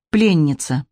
Пленница.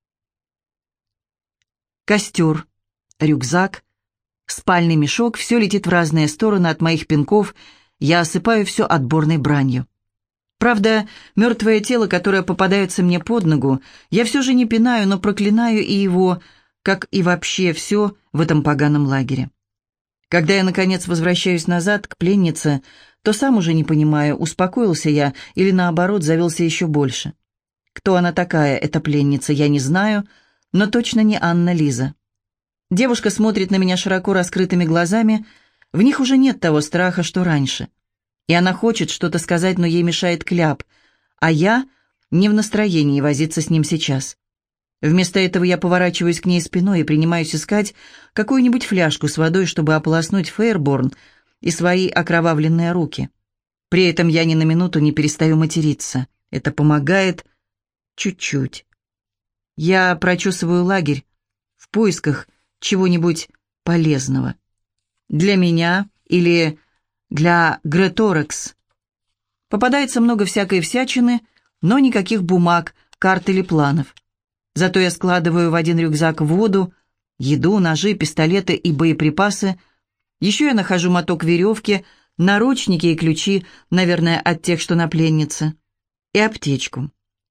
Костер, рюкзак, спальный мешок — все летит в разные стороны от моих пинков, я осыпаю все отборной бранью. Правда, мертвое тело, которое попадается мне под ногу, я все же не пинаю, но проклинаю и его, как и вообще все в этом поганом лагере. Когда я, наконец, возвращаюсь назад к пленнице, то сам уже не понимаю, успокоился я или, наоборот, завелся еще больше. Кто она такая, эта пленница, я не знаю, но точно не Анна-Лиза. Девушка смотрит на меня широко раскрытыми глазами, в них уже нет того страха, что раньше. И она хочет что-то сказать, но ей мешает кляп, а я не в настроении возиться с ним сейчас. Вместо этого я поворачиваюсь к ней спиной и принимаюсь искать какую-нибудь фляжку с водой, чтобы ополоснуть Фейрборн и свои окровавленные руки. При этом я ни на минуту не перестаю материться. Это помогает чуть-чуть. Я прочесываю лагерь в поисках чего-нибудь полезного. Для меня или для Греторекс. Попадается много всякой всячины, но никаких бумаг, карт или планов. Зато я складываю в один рюкзак воду, еду, ножи, пистолеты и боеприпасы. Еще я нахожу моток веревки, наручники и ключи, наверное, от тех, что на пленнице, и аптечку.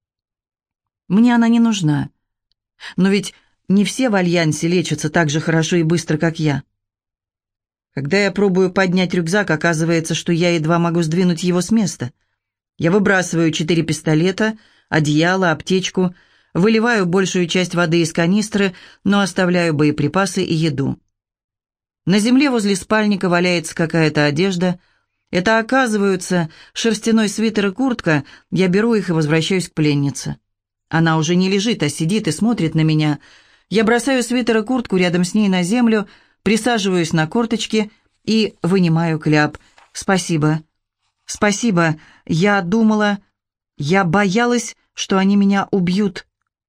Мне она не нужна. Но ведь не все в Альянсе лечатся так же хорошо и быстро, как я. Когда я пробую поднять рюкзак, оказывается, что я едва могу сдвинуть его с места. Я выбрасываю 4 пистолета, одеяло, аптечку, выливаю большую часть воды из канистры, но оставляю боеприпасы и еду. На земле возле спальника валяется какая-то одежда. Это, оказывается, шерстяной свитер и куртка. Я беру их и возвращаюсь к пленнице. Она уже не лежит, а сидит и смотрит на меня. Я бросаю свитер и куртку рядом с ней на землю, присаживаюсь на корточки и вынимаю кляп. «Спасибо. Спасибо. Я думала... Я боялась, что они меня убьют».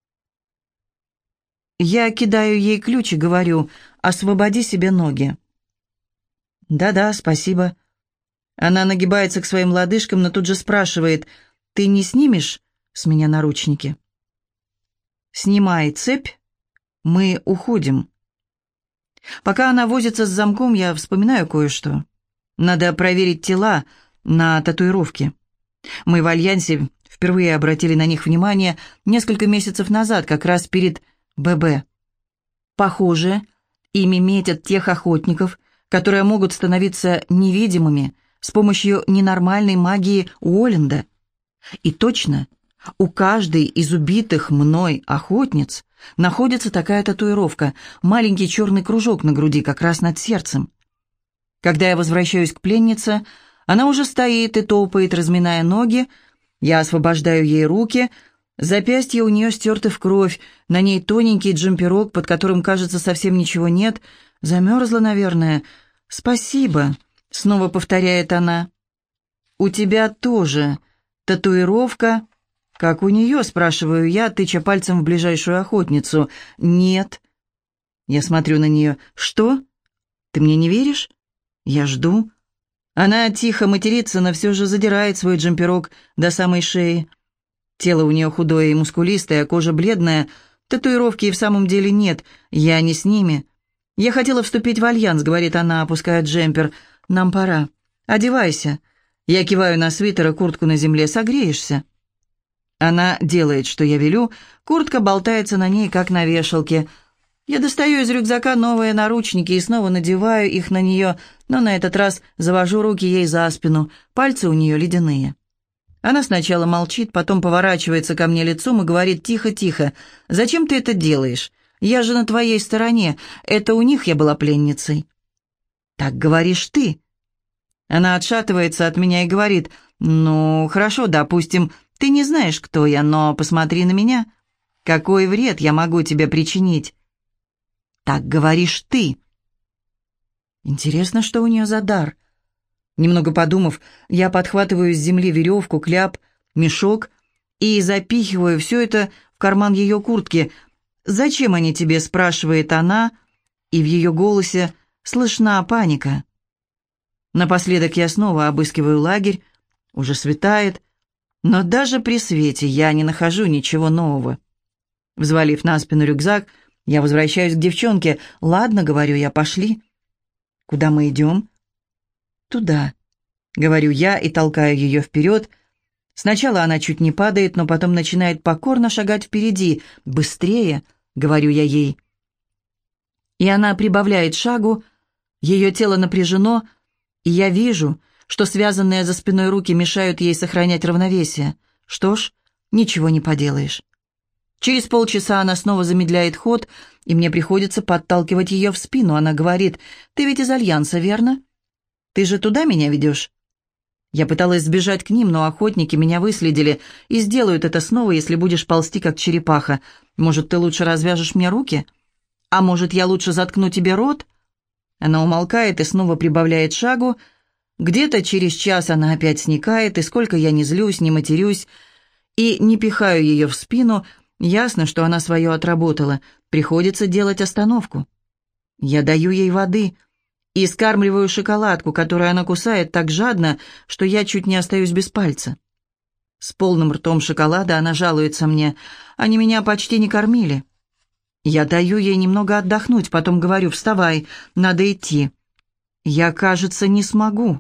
Я кидаю ей ключ и говорю: «Освободи себе ноги». «Да-да, спасибо». Она нагибается к своим лодыжкам, но тут же спрашивает: «Ты не снимешь с меня наручники?» «Снимай цепь, мы уходим». Пока она возится с замком, я вспоминаю кое-что. Надо проверить тела на татуировки. Мы в Альянсе впервые обратили на них внимание несколько месяцев назад, как раз перед ББ. Похоже, ими метят тех охотников, которые могут становиться невидимыми с помощью ненормальной магии Уолленда. И точно, у каждой из убитых мной охотниц находится такая татуировка, маленький черный кружок на груди, как раз над сердцем. Когда я возвращаюсь к пленнице, она уже стоит и топает, разминая ноги. Я освобождаю ей руки. Запястья у нее стерты в кровь, на ней тоненький джемперок, под которым, кажется, совсем ничего нет. Замерзла, наверное. «Спасибо», — снова повторяет она. «У тебя тоже татуировка?» «Как у нее?» — спрашиваю я, тыча пальцем в ближайшую охотницу. «Нет». Я смотрю на нее. «Что? Ты мне не веришь?» Я жду. Она тихо матерится, но все же задирает свой джемперок до самой шеи. Тело у нее худое и мускулистое, кожа бледная. Татуировки и в самом деле нет. Я не с ними. «Я хотела вступить в Альянс», — говорит она, опуская джемпер. «Нам пора. Одевайся». Я киваю на свитер и куртку на земле. «Согреешься?» Она делает, что я велю. Куртка болтается на ней, как на вешалке. Я достаю из рюкзака новые наручники и снова надеваю их на нее, но на этот раз завожу руки ей за спину. Пальцы у нее ледяные. Она сначала молчит, потом поворачивается ко мне лицом и говорит тихо-тихо: «Зачем ты это делаешь? Я же на твоей стороне. Это у них я была пленницей». «Так говоришь ты». Она отшатывается от меня и говорит: «Ну, хорошо, допустим, ты не знаешь, кто я, но посмотри на меня. Какой вред я могу тебе причинить?» «Так говоришь ты». Интересно, что у нее за дар. Немного подумав, я подхватываю с земли веревку, кляп, мешок и запихиваю все это в карман ее куртки. «Зачем они тебе?» — спрашивает она, и в ее голосе слышна паника. Напоследок я снова обыскиваю лагерь. Уже светает, но даже при свете я не нахожу ничего нового. Взвалив на спину рюкзак, я возвращаюсь к девчонке. «Ладно», — говорю я, — «пошли». «Куда мы идем?» «Туда», — говорю я и толкаю ее вперед. Сначала она чуть не падает, но потом начинает покорно шагать впереди. «Быстрее», — говорю я ей. И она прибавляет шагу, ее тело напряжено, и я вижу, что связанные за спиной руки мешают ей сохранять равновесие. Что ж, ничего не поделаешь. Через полчаса она снова замедляет ход, и мне приходится подталкивать ее в спину. Она говорит: «Ты ведь из Альянса, верно? Ты же туда меня ведешь?» Я пыталась сбежать к ним, но охотники меня выследили и сделают это снова, если будешь ползти, как черепаха. Может, ты лучше развяжешь мне руки? А может, я лучше заткну тебе рот?» Она умолкает и снова прибавляет шагу. Где-то через час она опять сникает, и сколько я не злюсь, не матерюсь и не пихаю ее в спину, ясно, что она свое отработала. Приходится делать остановку. Я даю ей воды и скармливаю шоколадку, которую она кусает так жадно, что я чуть не остаюсь без пальца. С полным ртом шоколада она жалуется мне: «Они меня почти не кормили». Я даю ей немного отдохнуть, потом говорю: «Вставай, надо идти». Я, кажется, не смогу.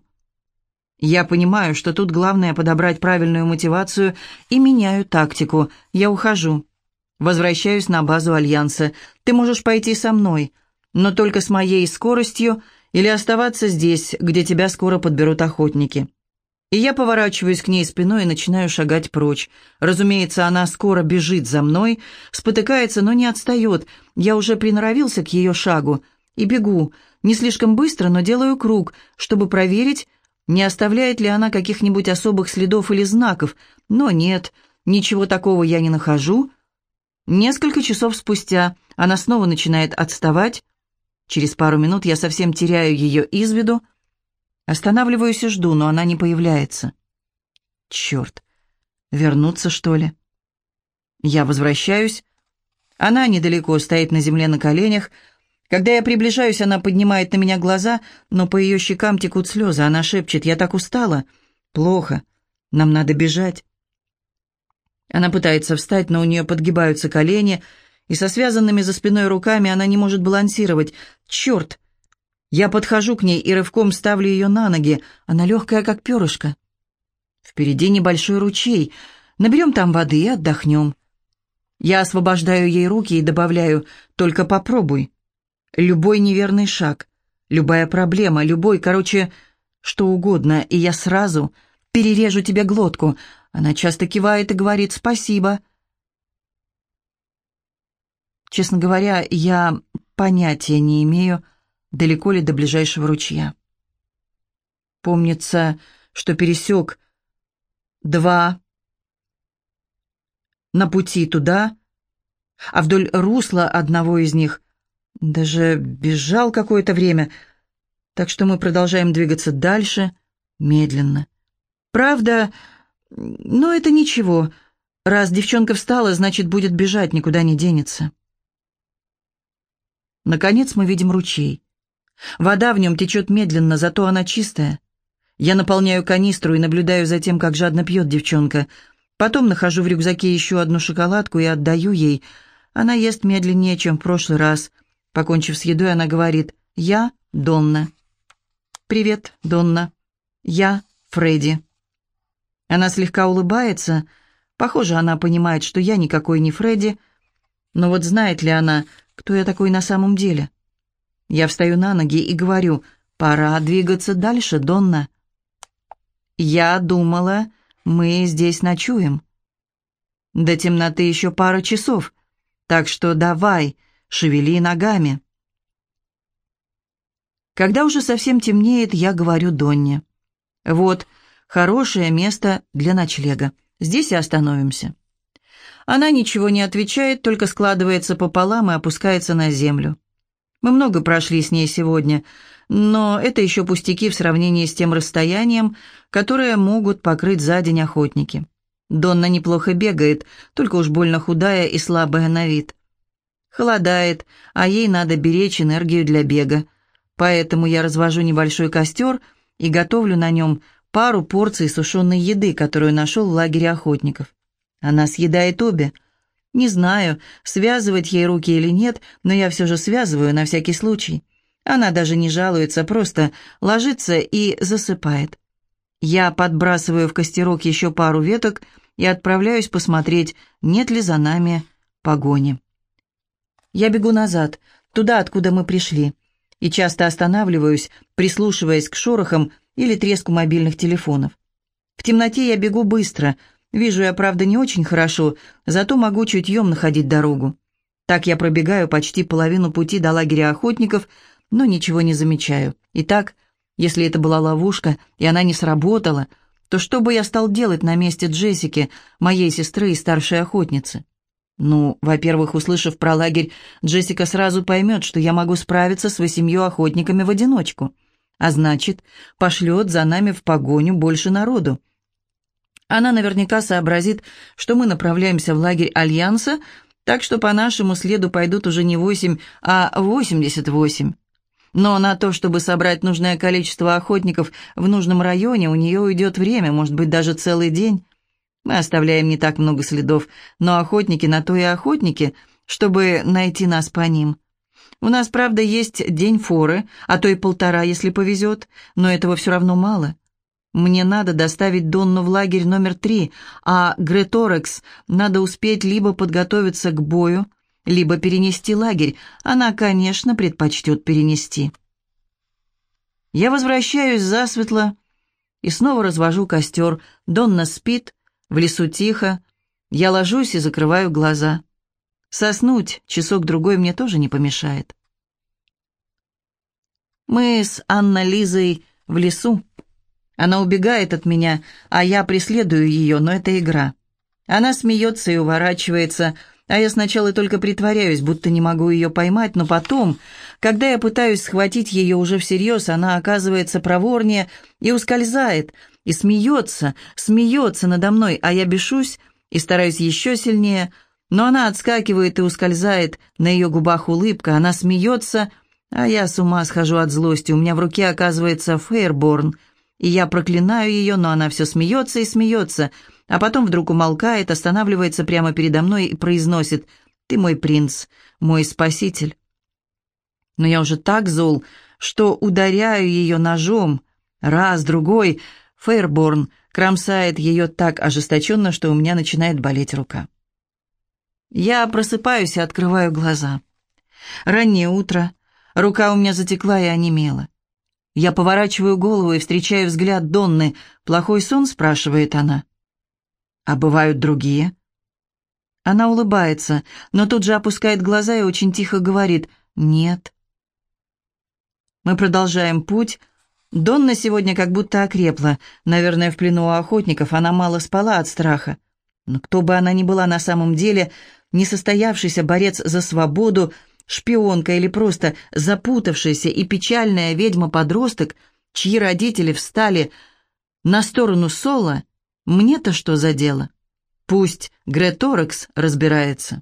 Я понимаю, что тут главное подобрать правильную мотивацию, и меняю тактику. Я ухожу. Возвращаюсь на базу Альянса. «Ты можешь пойти со мной, но только с моей скоростью, или оставаться здесь, где тебя скоро подберут охотники». И я поворачиваюсь к ней спиной и начинаю шагать прочь. Разумеется, она скоро бежит за мной, спотыкается, но не отстает. Я уже приноровился к ее шагу и бегу. Не слишком быстро, но делаю круг, чтобы проверить, не оставляет ли она каких-нибудь особых следов или знаков. Но нет, ничего такого я не нахожу. Несколько часов спустя она снова начинает отставать. Через пару минут я совсем теряю ее из виду. Останавливаюсь и жду, но она не появляется. Черт, вернуться, что ли? Я возвращаюсь. Она недалеко, стоит на земле на коленях. Когда я приближаюсь, она поднимает на меня глаза, но по ее щекам текут слезы. Она шепчет: «Я так устала». «Плохо. Нам надо бежать». Она пытается встать, но у нее подгибаются колени, и со связанными за спиной руками она не может балансировать. «Черт!» Я подхожу к ней и рывком ставлю ее на ноги. Она легкая, как перышко. Впереди небольшой ручей. Наберем там воды и отдохнем. Я освобождаю ей руки и добавляю: «Только попробуй. Любой неверный шаг, любая проблема, короче, что угодно, и я сразу перережу тебе глотку». Она часто кивает и говорит: «Спасибо». Честно говоря, я понятия не имею, далеко ли до ближайшего ручья. Помнится, что пересек 2 на пути туда, а вдоль русла одного из них даже бежал какое-то время, так что мы продолжаем двигаться дальше, медленно. Правда, но это ничего. Раз девчонка встала, значит, будет бежать, никуда не денется. Наконец мы видим ручей. Вода в нем течет медленно, зато она чистая. Я наполняю канистру и наблюдаю за тем, как жадно пьет девчонка. Потом нахожу в рюкзаке еще одну шоколадку и отдаю ей. Она ест медленнее, чем в прошлый раз. Покончив с едой, она говорит: «Я Донна». «Привет, Донна. Я Фредди». Она слегка улыбается. Похоже, она понимает, что я никакой не Фредди. Но вот знает ли она, кто я такой на самом деле? Я встаю на ноги и говорю: «Пора двигаться дальше, Донна». «Я думала, мы здесь ночуем. До темноты еще пара часов, так что давай, шевели ногами». Когда уже совсем темнеет, я говорю Донне: «Вот, хорошее место для ночлега. Здесь и остановимся». Она ничего не отвечает, только складывается пополам и опускается на землю. Мы много прошли с ней сегодня, но это еще пустяки в сравнении с тем расстоянием, которое могут покрыть за день охотники. Донна неплохо бегает, только уж больно худая и слабая на вид. Холодает, а ей надо беречь энергию для бега. Поэтому я развожу небольшой костер и готовлю на нем пару порций сушеной еды, которую нашел в лагере охотников. Она съедает обе. Не знаю, связывать ей руки или нет, но я все же связываю на всякий случай. Она даже не жалуется, просто ложится и засыпает. Я подбрасываю в костерок еще пару веток и отправляюсь посмотреть, нет ли за нами погони. Я бегу назад, туда, откуда мы пришли, и часто останавливаюсь, прислушиваясь к шорохам или треску мобильных телефонов. В темноте я бегу быстро. Вижу я, правда, не очень хорошо, зато могу чутьем находить дорогу. Так я пробегаю почти половину пути до лагеря охотников, но ничего не замечаю. Итак, если это была ловушка, и она не сработала, то что бы я стал делать на месте Джессики, моей сестры и старшей охотницы? Ну, во-первых, услышав про лагерь, Джессика сразу поймет, что я могу справиться с 8 охотниками в одиночку. А значит, пошлет за нами в погоню больше народу. Она наверняка сообразит, что мы направляемся в лагерь Альянса, так что по нашему следу пойдут уже не 8, а 88. Но на то, чтобы собрать нужное количество охотников в нужном районе, у нее уйдет время, может быть, даже целый день. Мы оставляем не так много следов, но охотники на то и охотники, чтобы найти нас по ним. У нас, правда, есть день форы, а то и 1,5, если повезет, но этого все равно мало. Мне надо доставить Донну в лагерь номер 3, а Греторекс надо успеть либо подготовиться к бою, либо перенести лагерь. Она, конечно, предпочтет перенести. Я возвращаюсь засветло и снова развожу костер. Донна спит, в лесу тихо. Я ложусь и закрываю глаза. Соснуть часок-другой мне тоже не помешает. Мы с Анной-Лизой в лесу. Она убегает от меня, а я преследую ее, но это игра. Она смеется и уворачивается, а я сначала только притворяюсь, будто не могу ее поймать, но потом, когда я пытаюсь схватить ее уже всерьез, она оказывается проворнее и ускользает, и смеется надо мной, а я бешусь и стараюсь еще сильнее, но она отскакивает и ускользает, на ее губах улыбка, она смеется, а я с ума схожу от злости, у меня в руке оказывается Фейрборн, и я проклинаю ее, но она все смеется и смеется, а потом вдруг умолкает, останавливается прямо передо мной и произносит: «Ты мой принц, мой спаситель». Но я уже так зол, что ударяю ее ножом. Раз, другой. Фейрборн кромсает ее так ожесточенно, что у меня начинает болеть рука. Я просыпаюсь и открываю глаза. Раннее утро. Рука у меня затекла и онемела. Я поворачиваю голову и встречаю взгляд Донны. «Плохой сон?» — спрашивает она. «А бывают другие?» Она улыбается, но тут же опускает глаза и очень тихо говорит: «Нет». Мы продолжаем путь. Донна сегодня как будто окрепла. Наверное, в плену у охотников она мало спала от страха. Но кто бы она ни была на самом деле, несостоявшийся борец за свободу, шпионка или просто запутавшаяся и печальная ведьма-подросток, чьи родители встали на сторону Соло, мне-то что за дело? Пусть Греторекс разбирается.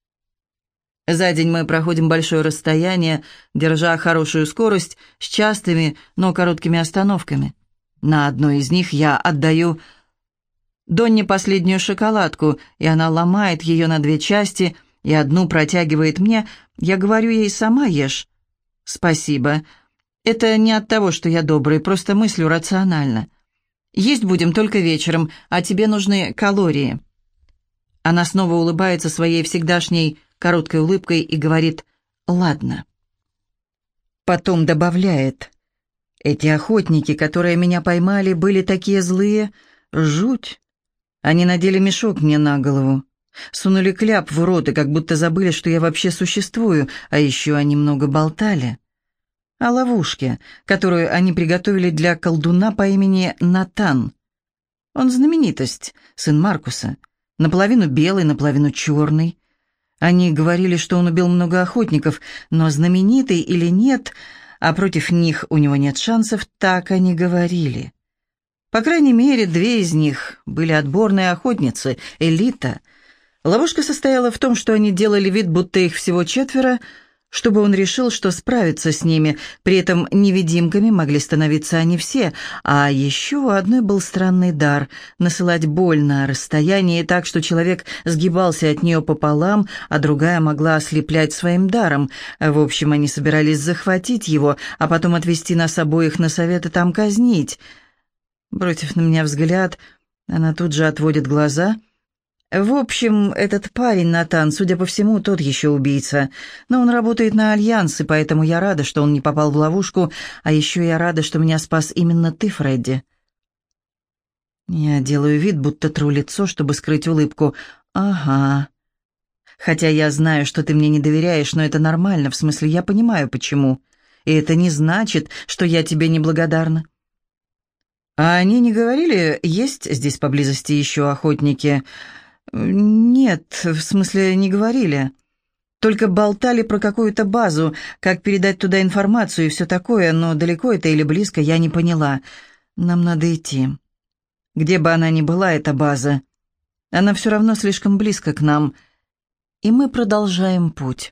За день мы проходим большое расстояние, держа хорошую скорость, с частыми, но короткими остановками. На одной из них я отдаю Донне последнюю шоколадку, и она ломает ее на 2 части, и одну протягивает мне. Я говорю ей: «Сама ешь». «Спасибо. Это не от того, что я добрый, просто мыслю рационально. Есть будем только вечером, а тебе нужны калории». Она снова улыбается своей всегдашней короткой улыбкой и говорит: «Ладно». Потом добавляет: «Эти охотники, которые меня поймали, были такие злые. Жуть. Они надели мешок мне на голову. Сунули кляп в рот и как будто забыли, что я вообще существую, а еще они много болтали о ловушке, которую они приготовили для колдуна по имени Натан. Он знаменитость, сын Маркуса, наполовину белый, наполовину черный. Они говорили, что он убил много охотников, но знаменитый или нет, а против них у него нет шансов, так они говорили. По крайней мере, 2 из них были отборные охотницы, элита. Ловушка состояла в том, что они делали вид, будто их всего 4, чтобы он решил, что справится с ними. При этом невидимками могли становиться они все. А еще у одной был странный дар — насылать боль на расстоянии так, что человек сгибался от нее пополам, а другая могла ослеплять своим даром. В общем, они собирались захватить его, а потом отвезти нас обоих на совет и там казнить. Бросив на меня взгляд, она тут же отводит глаза. В общем, этот парень, Натан, судя по всему, тот еще убийца. Но он работает на Альянс, и поэтому я рада, что он не попал в ловушку, а еще я рада, что меня спас именно ты, Фредди. Я делаю вид, будто тру лицо, чтобы скрыть улыбку. Ага. Хотя я знаю, что ты мне не доверяешь, но это нормально, в смысле, я понимаю, почему. И это не значит, что я тебе неблагодарна. А они не говорили, есть здесь поблизости еще охотники? Нет, в смысле, не говорили. Только болтали про какую-то базу, как передать туда информацию и все такое, но далеко это или близко, я не поняла. Нам надо идти. Где бы она ни была, эта база, она все равно слишком близко к нам. И мы продолжаем путь.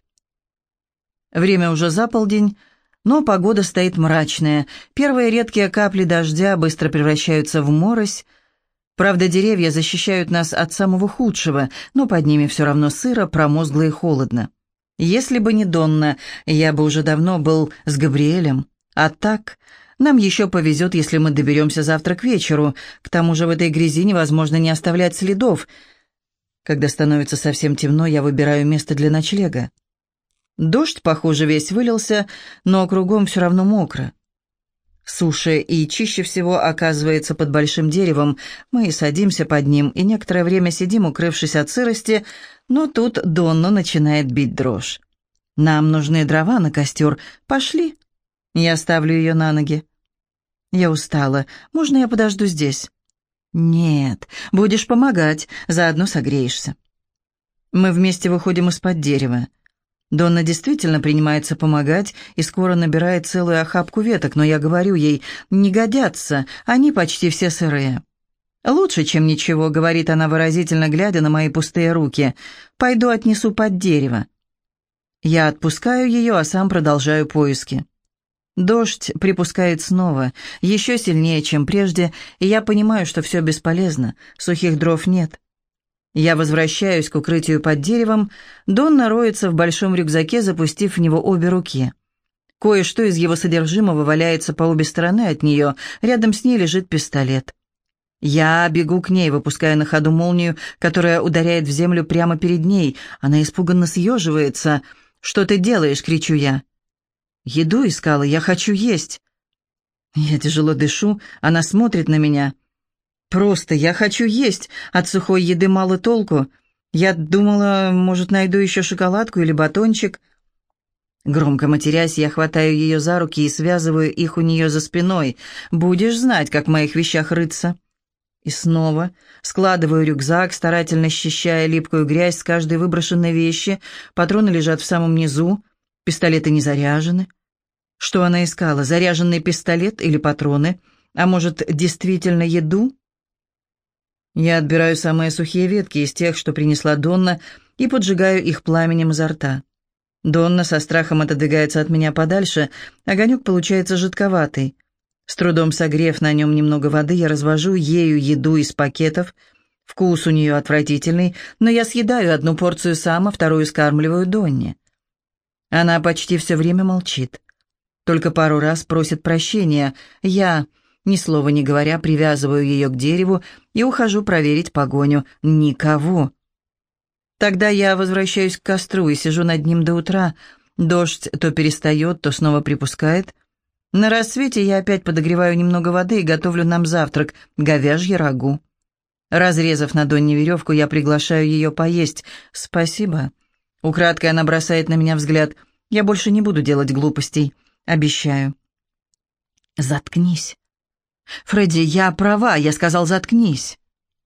Время уже за полдень, но погода стоит мрачная. Первые редкие капли дождя быстро превращаются в морось. Правда, деревья защищают нас от самого худшего, но под ними все равно сыро, промозгло и холодно. Если бы не Донна, я бы уже давно был с Габриэлем. А так, нам еще повезет, если мы доберемся завтра к вечеру. К тому же в этой грязи невозможно не оставлять следов. Когда становится совсем темно, я выбираю место для ночлега. Дождь, похоже, весь вылился, но кругом все равно мокро. Суше и чище всего оказывается под большим деревом. Мы садимся под ним и некоторое время сидим, укрывшись от сырости, но тут Донну начинает бить дрожь. «Нам нужны дрова на костер. Пошли». Я ставлю ее на ноги. «Я устала. Можно я подожду здесь?» «Нет, будешь помогать, заодно согреешься». Мы вместе выходим из-под дерева. Донна действительно принимается помогать и скоро набирает целую охапку веток, но я говорю ей, не годятся, они почти все сырые. «Лучше, чем ничего», — говорит она выразительно, глядя на мои пустые руки. «Пойду отнесу под дерево». Я отпускаю ее, а сам продолжаю поиски. Дождь припускает снова, еще сильнее, чем прежде, и я понимаю, что все бесполезно, сухих дров нет. Я возвращаюсь к укрытию под деревом. Донна роется в большом рюкзаке, запустив в него обе руки. Кое-что из его содержимого валяется по обе стороны от нее. Рядом с ней лежит пистолет. Я бегу к ней, выпуская на ходу молнию, которая ударяет в землю прямо перед ней. Она испуганно съеживается. «Что ты делаешь?» — кричу я. «Еду искала, я хочу есть». Я тяжело дышу, она смотрит на меня. «Просто я хочу есть, от сухой еды мало толку. Я думала, может, найду еще шоколадку или батончик». Громко матерясь, я хватаю ее за руки и связываю их у нее за спиной. «Будешь знать, как в моих вещах рыться». И снова складываю рюкзак, старательно счищая липкую грязь с каждой выброшенной вещи. Патроны лежат в самом низу, пистолеты не заряжены. Что она искала, заряженный пистолет или патроны? А может, действительно еду? Я отбираю самые сухие ветки из тех, что принесла Донна, и поджигаю их пламенем изо рта. Донна со страхом отодвигается от меня подальше, огонек получается жидковатый. С трудом согрев на нем немного воды, я развожу ею еду из пакетов. Вкус у нее отвратительный, но я съедаю одну порцию сам, а вторую скармливаю Донне. Она почти все время молчит. Только пару раз просит прощения. Я, ни слова не говоря, привязываю ее к дереву и ухожу проверить погоню. Никого. Тогда я возвращаюсь к костру и сижу над ним до утра. Дождь то перестает, то снова припускает. На рассвете я опять подогреваю немного воды и готовлю нам завтрак — говяжье рагу. Разрезав на Донне веревку, я приглашаю ее поесть. «Спасибо». Украдкой она бросает на меня взгляд. «Я больше не буду делать глупостей. Обещаю». «Заткнись». «Фредди, я права, я сказал, заткнись».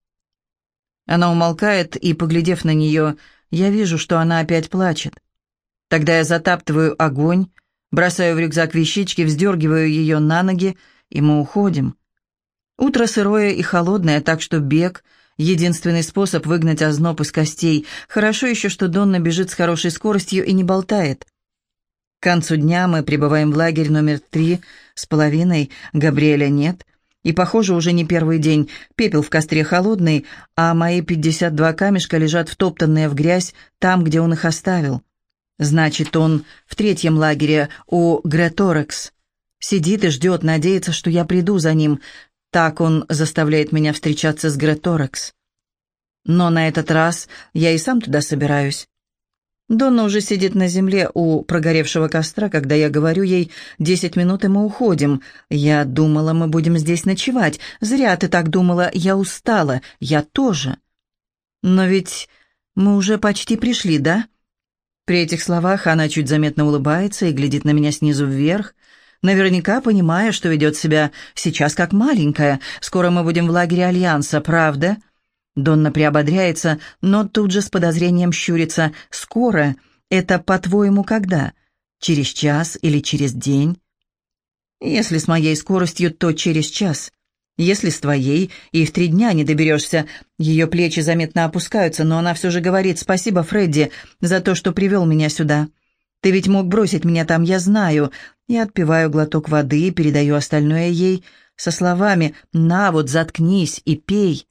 Она умолкает, и, поглядев на нее, я вижу, что она опять плачет. Тогда я затаптываю огонь, бросаю в рюкзак вещички, вздергиваю ее на ноги, и мы уходим. Утро сырое и холодное, так что бег — единственный способ выгнать озноб из костей. Хорошо еще, что Донна бежит с хорошей скоростью и не болтает. К концу дня мы прибываем в лагерь номер 3,5. Габриэля нет. И, похоже, уже не первый день. Пепел в костре холодный, а мои 52 камешка лежат втоптанные в грязь там, где он их оставил. Значит, он в 3-м лагере у Греторекс. Сидит и ждет, надеется, что я приду за ним. Так он заставляет меня встречаться с Греторекс. Но на этот раз я и сам туда собираюсь. Донна уже сидит на земле у прогоревшего костра, когда я говорю ей: 10 минут, и мы уходим. Я думала, мы будем здесь ночевать. Зря ты так думала, я устала. Я тоже. Но ведь мы уже почти пришли, да? При этих словах она чуть заметно улыбается и глядит на меня снизу вверх, наверняка понимая, что ведет себя сейчас как маленькая. Скоро мы будем в лагере Альянса, правда? Донна приободряется, но тут же с подозрением щурится. «Скоро? Это, по-твоему, когда? Через час или через день?» «Если с моей скоростью, то через час. Если с твоей, и в 3 дня не доберешься». Ее плечи заметно опускаются, но она все же говорит: «Спасибо, Фредди, за то, что привел меня сюда. Ты ведь мог бросить меня там, я знаю». Я отпиваю глоток воды и передаю остальное ей со словами: «На, вот заткнись и пей».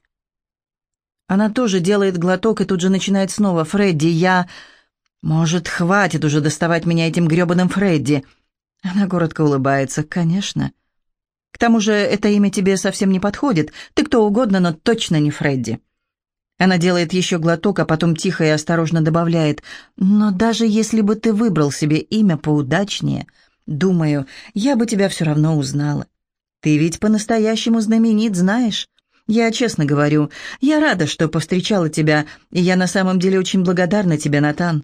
Она тоже делает глоток и тут же начинает снова: «Фредди, я...» «Может, хватит уже доставать меня этим грёбаным Фредди?» Она коротко улыбается. «Конечно. К тому же это имя тебе совсем не подходит. Ты кто угодно, но точно не Фредди». Она делает еще глоток, а потом тихо и осторожно добавляет: «Но даже если бы ты выбрал себе имя поудачнее, думаю, я бы тебя все равно узнала. Ты ведь по-настоящему знаменит, знаешь? Я честно говорю, я рада, что повстречала тебя, и я на самом деле очень благодарна тебе, Натан».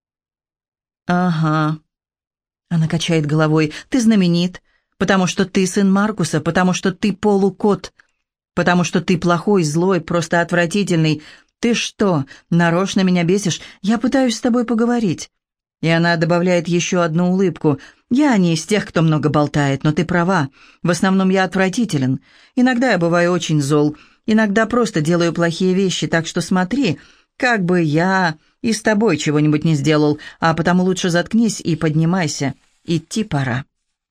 «Ага». Она качает головой. «Ты знаменит, потому что ты сын Маркуса, потому что ты полукот, потому что ты плохой, злой, просто отвратительный. Ты что, нарочно меня бесишь? Я пытаюсь с тобой поговорить». И она добавляет еще одну улыбку. «Я не из тех, кто много болтает, но ты права. В основном я отвратителен. Иногда я бываю очень зол. Иногда просто делаю плохие вещи, так что смотри, как бы я и с тобой чего-нибудь не сделал, а потому лучше заткнись и поднимайся. Идти пора».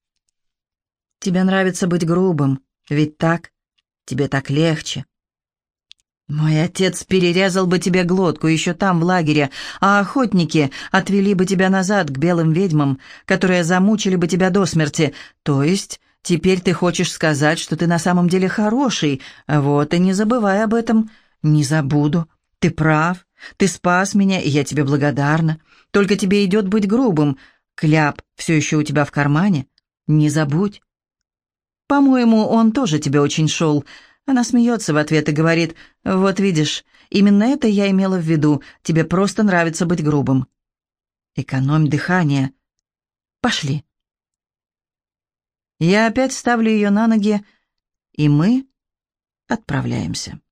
«Тебе нравится быть грубым, ведь так? Тебе так легче». «Мой отец перерезал бы тебе глотку еще там, в лагере, а охотники отвели бы тебя назад к белым ведьмам, которые замучили бы тебя до смерти. То есть теперь ты хочешь сказать, что ты на самом деле хороший? Вот и не забывай об этом». «Не забуду. Ты прав. Ты спас меня, и я тебе благодарна. Только тебе идет быть грубым. Кляп все еще у тебя в кармане? Не забудь». «По-моему, он тоже тебе очень шел». Она смеется в ответ и говорит: «Вот видишь, именно это я имела в виду. Тебе просто нравится быть грубым». «Экономь дыхание. Пошли». Я опять ставлю ее на ноги, и мы отправляемся.